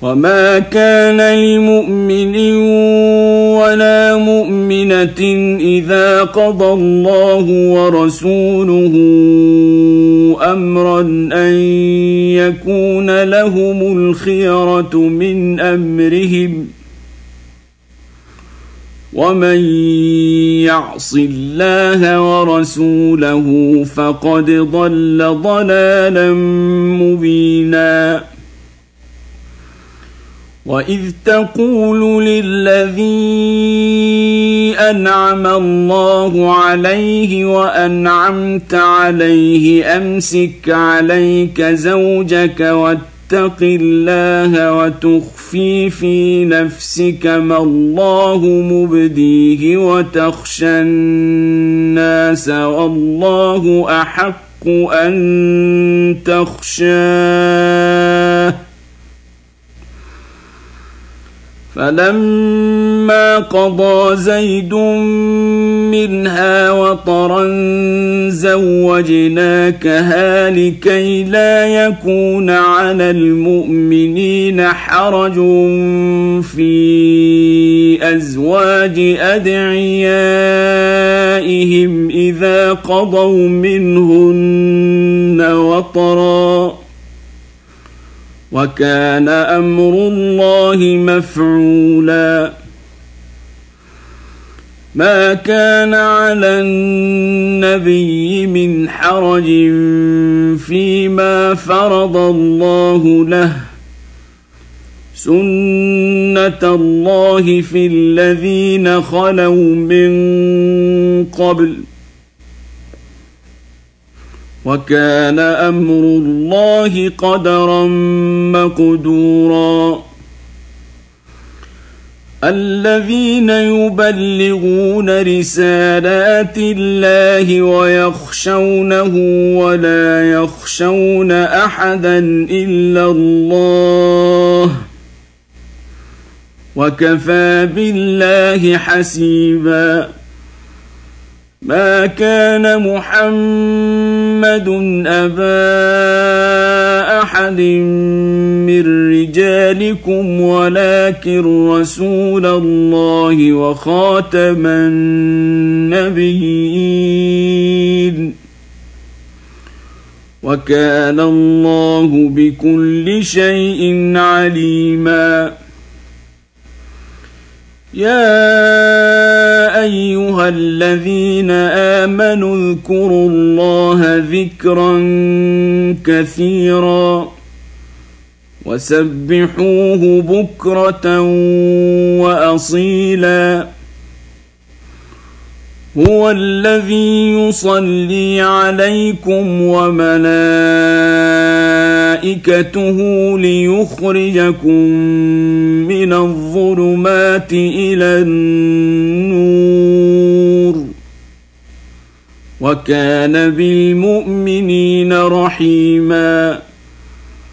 وما كان لمؤمن ولا مؤمنة إذا قضى الله ورسوله أمرا أن يكون لهم الخيرة من أمرهم ومن يعص الله ورسوله فقد ضل ضلالا مبينا وإذ تقول للذي أنعم الله عليه وأنعمت عليه أمسك عليك زوجك واتق الله وتخفي في نفسك ما الله مبديه وتخشى الناس والله أحق أن تخشاه فلما قضى زيد منها وطرا زوجناكها لكي لا يكون على المؤمنين حرج في أزواج أدعيائهم إذا قضوا منهن وطرا وكان أمر الله مفعولا ما كان على النبي من حرج فيما فرض الله له سنة الله في الذين خلوا من قبل وكان أمر الله قدرا مقدورا الذين يبلغون رسالات الله ويخشونه ولا يخشون أحدا إلا الله وكفى بالله حسيبا ما كان محمد أبا أحد من رجالكم ولكن رسول الله وخاتم النبيين وكان الله بكل شيء عليما يا أيها الذين آمنوا اذكروا الله ذكرا كثيرا وسبحوه بكرة وأصيلا هو الذي يصلي عليكم وملائكته ليخرجكم من الظلمات إلى النور وكان بالمؤمنين رحيما